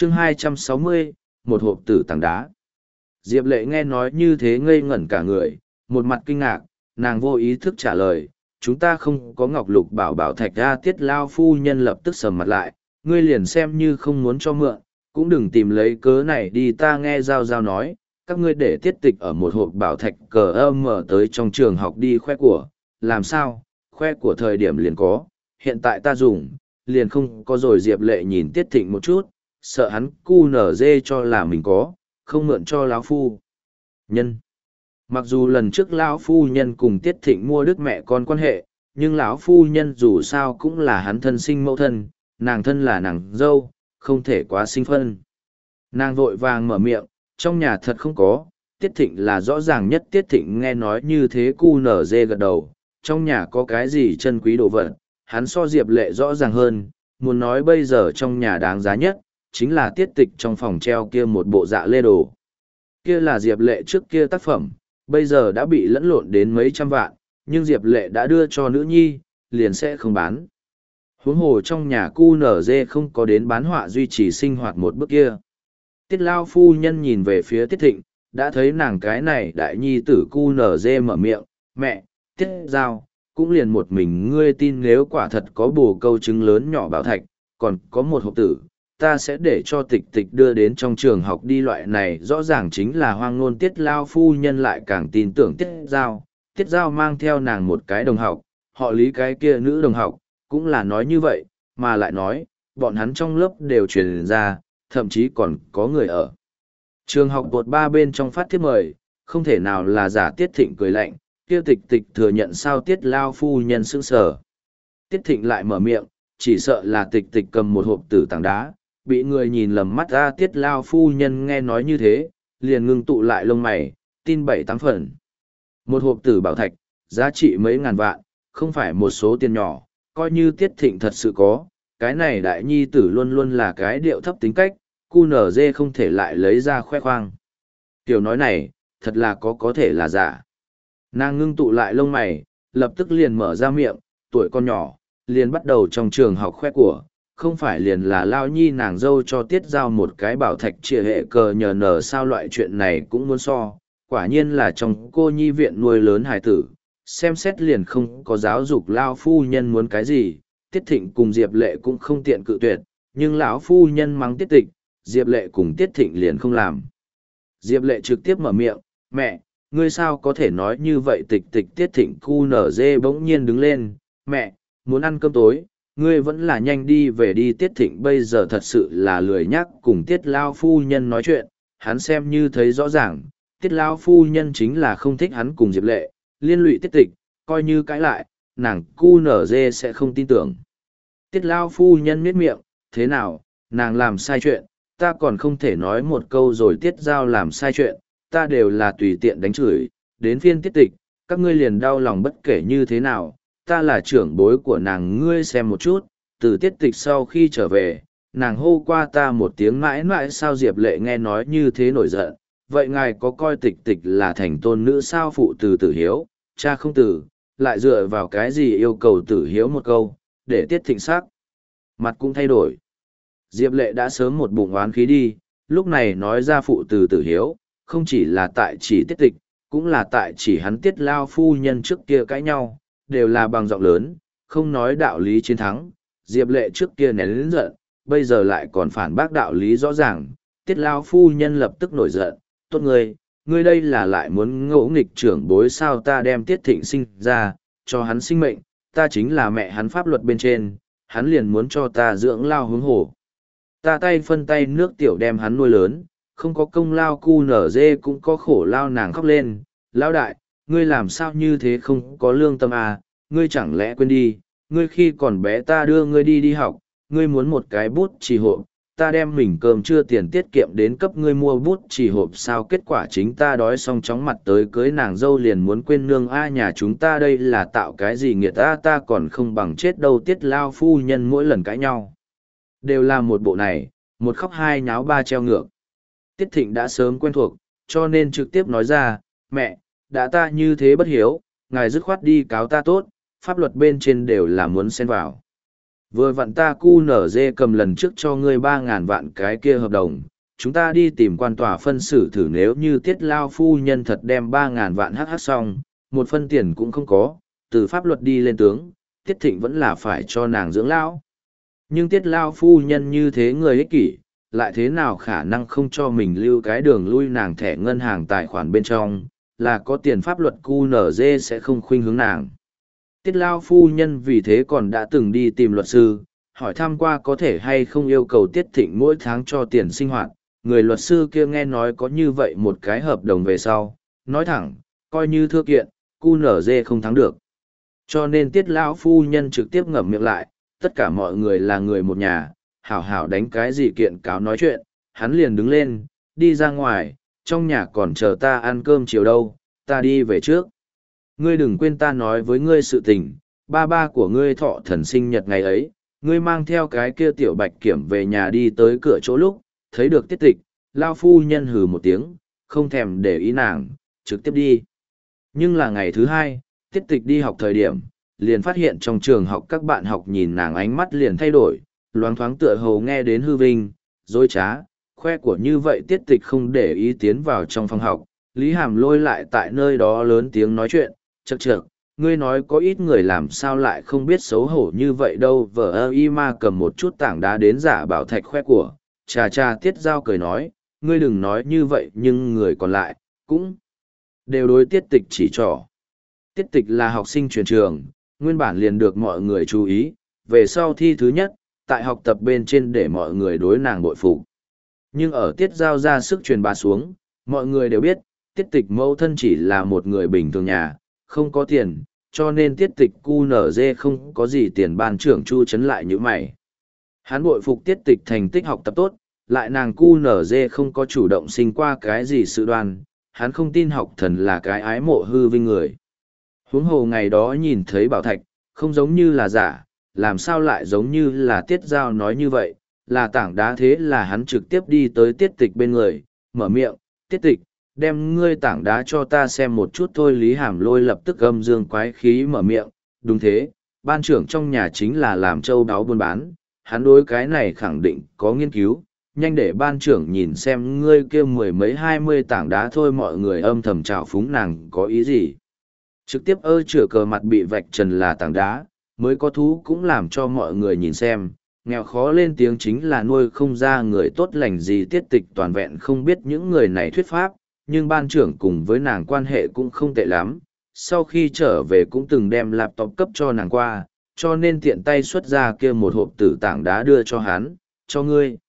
chương 260, một hộp tử tảng đá. Diệp Lệ nghe nói như thế ngây ngẩn cả người, một mặt kinh ngạc, nàng vô ý thức trả lời, chúng ta không có ngọc lục bảo bảo thạch ra. Tiết lao phu nhân lập tức sầm mặt lại, ngươi liền xem như không muốn cho mượn, cũng đừng tìm lấy cớ này đi. Ta nghe Giao Giao nói, các ngươi để tiết tịch ở một hộp bảo thạch cờ âm mở tới trong trường học đi khoe của, làm sao, khoe của thời điểm liền có, hiện tại ta dùng, liền không có. Rồi Diệp Lệ nhìn Tiết Thịnh một chút, sợ hắn cu nở dê cho là mình có, không mượn cho lão phu nhân. Mặc dù lần trước lão phu nhân cùng Tiết Thịnh mua đức mẹ con quan hệ, nhưng lão phu nhân dù sao cũng là hắn thân sinh mẫu thân, nàng thân là nàng dâu, không thể quá sinh phân. Nàng vội vàng mở miệng, trong nhà thật không có. Tiết Thịnh là rõ ràng nhất. Tiết Thịnh nghe nói như thế cu nở dê gật đầu, trong nhà có cái gì chân quý đồ vật, hắn so Diệp Lệ rõ ràng hơn, muốn nói bây giờ trong nhà đáng giá nhất, chính là tiết tịch trong phòng treo kia một bộ dạ lê đồ. Kia là Diệp Lệ trước kia tác phẩm, bây giờ đã bị lẫn lộn đến mấy trăm vạn, nhưng Diệp Lệ đã đưa cho nữ nhi, liền sẽ không bán. Huống hồ trong nhà cu nở dê không có đến bán họa duy trì sinh hoạt một bước kia. Tiết lao phu nhân nhìn về phía Tiết Thịnh, đã thấy nàng cái này đại nhi tử cu nở dê mở miệng, mẹ, Tiết Giao, cũng liền một mình ngươi tin nếu quả thật có bồ câu trứng lớn nhỏ bảo thạch, còn có một hộp tử, ta sẽ để cho tịch tịch đưa đến trong trường học đi. Loại này rõ ràng chính là hoang ngôn. Tiết lao phu nhân lại càng tin tưởng Tiết Giao. Tiết Giao mang theo nàng một cái đồng học, họ Lý cái kia nữ đồng học, cũng là nói như vậy, mà lại nói, bọn hắn trong lớp đều truyền ra, thậm chí còn có người ở trường học bột ba bên trong phát thiếp mời, không thể nào là giả. Tiết Thịnh cười lạnh, kia tịch tịch thừa nhận sao? Tiết lao phu nhân sững sờ. Tiết Thịnh lại mở miệng, chỉ sợ là tịch tịch cầm một hộp tử tảng đá, bị người nhìn lầm mắt ra. Tiết lao phu nhân nghe nói như thế, liền ngưng tụ lại lông mày, tin 7-8 phần. Một hộp tử bảo thạch, giá trị mấy ngàn vạn, không phải một số tiền nhỏ, coi như Tiết Thịnh thật sự có, cái này đại nhi tử luôn luôn là cái điệu thấp tính cách, cu nở dê không thể lại lấy ra khoe khoang. Tiểu nói này, thật là có thể là giả. Nàng ngưng tụ lại lông mày, lập tức liền mở ra miệng, tuổi con nhỏ, liền bắt đầu trong trường học khoe của, không phải liền là lao nhi nàng dâu cho Tiết Giao một cái bảo thạch trịa hệ cờ nhờ nở sao? Loại chuyện này cũng muốn so, quả nhiên là trong cô nhi viện nuôi lớn hài tử, xem xét liền không có giáo dục. Lao phu nhân muốn cái gì, Tiết Thịnh cùng Diệp Lệ cũng không tiện cự tuyệt, nhưng lão phu nhân mắng Tiết Tịch, Diệp Lệ cùng Tiết Thịnh liền không làm. Diệp Lệ trực tiếp mở miệng, mẹ, ngươi sao có thể nói như vậy? Tịch tịch. Tiết Thịnh cu nở dê bỗng nhiên đứng lên, mẹ, muốn ăn cơm tối, ngươi vẫn là nhanh đi về đi. Tiết Thịnh bây giờ thật sự là lười nhắc cùng Tiết lao phu nhân nói chuyện, hắn xem như thấy rõ ràng, Tiết lao phu nhân chính là không thích hắn cùng Diệp Lệ, liên lụy Tiết Tịch, coi như cãi lại, nàng cu nở dê sẽ không tin tưởng. Tiết lao phu nhân miết miệng, thế nào, nàng làm sai chuyện, ta còn không thể nói một câu rồi. Tiết Giao làm sai chuyện, ta đều là tùy tiện đánh chửi, đến phiên Tiết Tịch, các ngươi liền đau lòng bất kể như thế nào, ta là trưởng bối của nàng. Ngươi xem một chút, từ Tiết Tịch sau khi trở về, nàng hô qua ta một tiếng mãi mãi sao? Diệp Lệ nghe nói như thế nổi giận, vậy ngài có coi Tịch Tịch là thành tôn nữ sao? Phụ từ Tử hiếu, cha không tử, lại dựa vào cái gì yêu cầu Tử hiếu một câu, để Tiết Thịnh sắc mặt cũng thay đổi. Diệp Lệ đã sớm một bụng oán khí đi, lúc này nói ra phụ từ Tử hiếu, không chỉ là tại chỉ Tiết Tịch, cũng là tại chỉ hắn Tiết lao phu nhân trước kia cãi nhau, đều là bằng giọng lớn, không nói đạo lý chiến thắng. Diệp Lệ trước kia nén lớn giận, bây giờ lại còn phản bác đạo lý rõ ràng. Tiết lao phu nhân lập tức nổi giận, tốt ngươi đây là lại muốn ngỗ nghịch trưởng bối sao? Ta đem Tiết Thịnh sinh ra, cho hắn sinh mệnh, ta chính là mẹ hắn, pháp luật bên trên, hắn liền muốn cho ta dưỡng lao hướng hổ. Ta tay phân tay nước tiểu đem hắn nuôi lớn, không có công lao cu nở dê cũng có khổ lao. Nàng khóc lên, lão đại, ngươi làm sao như thế, không có lương tâm à? Ngươi chẳng lẽ quên đi, ngươi khi còn bé ta đưa ngươi đi học, ngươi muốn một cái bút chì hộp, ta đem mình cơm trưa tiền tiết kiệm đến cấp ngươi mua bút chì hộp sao? Kết quả chính ta đói xong chóng mặt tới cưới nàng dâu liền muốn quên nương a. Nhà chúng ta đây là tạo cái gì nghiệt ta còn không bằng chết đâu. Tiết lao phu nhân mỗi lần cãi nhau đều là một bộ này, một khóc hai nháo ba treo ngược. Tiết Thịnh đã sớm quen thuộc, cho nên trực tiếp nói ra, mẹ, đã ta như thế bất hiếu, ngài dứt khoát đi cáo ta tốt, pháp luật bên trên đều là muốn xen vào. Vừa vặn ta QNZ cầm lần trước cho ngươi 3.000 vạn cái kia hợp đồng, chúng ta đi tìm quan tòa phân xử thử nếu như Tiết Lao phu nhân thật đem 3.000 vạn hắc xong, một phân tiền cũng không có, từ pháp luật đi lên tướng, Tiết Thịnh vẫn là phải cho nàng dưỡng lão. Nhưng Tiết Lao phu nhân như thế người ích kỷ, lại thế nào khả năng không cho mình lưu cái đường lui nàng thẻ ngân hàng tài khoản bên trong, là có tiền pháp luật QNZ sẽ không khuynh hướng nàng. Tiết Lao phu nhân vì thế còn đã từng đi tìm luật sư, hỏi thăm qua có thể hay không yêu cầu Tiết Thịnh mỗi tháng cho tiền sinh hoạt. Người luật sư kia nghe nói có như vậy một cái hợp đồng về sau, nói thẳng, coi như thưa kiện, QNZ không thắng được. Cho nên Tiết Lão phu nhân trực tiếp ngậm miệng lại, tất cả mọi người là người một nhà, hảo hảo đánh cái gì kiện cáo nói chuyện, hắn liền đứng lên, đi ra ngoài, trong nhà còn chờ ta ăn cơm chiều đâu, ta đi về trước. Ngươi đừng quên ta nói với ngươi sự tình, ba ba của ngươi thọ thần sinh nhật ngày ấy, ngươi mang theo cái kia tiểu bạch kiểm về nhà đi tới cửa chỗ lúc, thấy được Tiết Tịch, Lao phu nhân hừ một tiếng, không thèm để ý nàng, trực tiếp đi. Nhưng là ngày thứ hai, Tiết Tịch đi học thời điểm, liền phát hiện trong trường học các bạn học nhìn nàng ánh mắt liền thay đổi, loáng thoáng tựa hồ nghe đến hư vinh, dối trá, khoe của như vậy Tiết Tịch không để ý tiến vào trong phòng học, Lý Hàm Lôi lại tại nơi đó lớn tiếng nói chuyện, chậc chậc, ngươi nói có ít người làm sao lại không biết xấu hổ như vậy đâu. Vợ ơ y ma cầm một chút tảng đá đến giả bảo thạch khoe của, Trà Tiết Giao cười nói, ngươi đừng nói như vậy nhưng người còn lại, cũng đều đối Tiết Tịch chỉ trỏ. Tiết Tịch là học sinh chuyển trường, nguyên bản liền được mọi người chú ý, về sau thi thứ nhất, tại học tập bên trên để mọi người đối nàng bội phục. Nhưng ở Tiết Giao ra sức truyền bá xuống, mọi người đều biết, Tiết Tịch mẫu thân chỉ là một người bình thường nhà, không có tiền, cho nên Tiết Tịch QNZ không có gì tiền. Ban trưởng Chu chấn lại như mày. Hắn bội phục Tiết Tịch thành tích học tập tốt, lại nàng QNZ không có chủ động sinh qua cái gì sự đoan, hắn không tin học thần là cái ái mộ hư vinh người. Huống hồ ngày đó nhìn thấy bảo thạch, không giống như là giả, làm sao lại giống như là Tiết Giao nói như vậy, là tảng đá. Thế là hắn trực tiếp đi tới Tiết Tịch bên người, mở miệng, Tiết Tịch, đem ngươi tảng đá cho ta xem một chút thôi. Lý Hàm Lôi lập tức âm dương quái khí mở miệng, đúng thế, ban trưởng trong nhà chính là làm châu đáo buôn bán, hắn đối cái này khẳng định có nghiên cứu, nhanh để ban trưởng nhìn xem ngươi kia 10 mấy 20 tảng đá thôi. Mọi người âm thầm trào phúng nàng có ý gì. Trực tiếp chửa cờ mặt bị vạch trần là tảng đá, mới có thú cũng làm cho mọi người nhìn xem. Nghèo khó lên tiếng chính là nuôi không ra người tốt lành gì. Tiết Tịch toàn vẹn không biết những người này thuyết pháp, nhưng ban trưởng cùng với nàng quan hệ cũng không tệ lắm. Sau khi trở về cũng từng đem laptop cấp cho nàng qua, cho nên tiện tay xuất ra kia một hộp tử tảng đá đưa cho hắn, cho ngươi.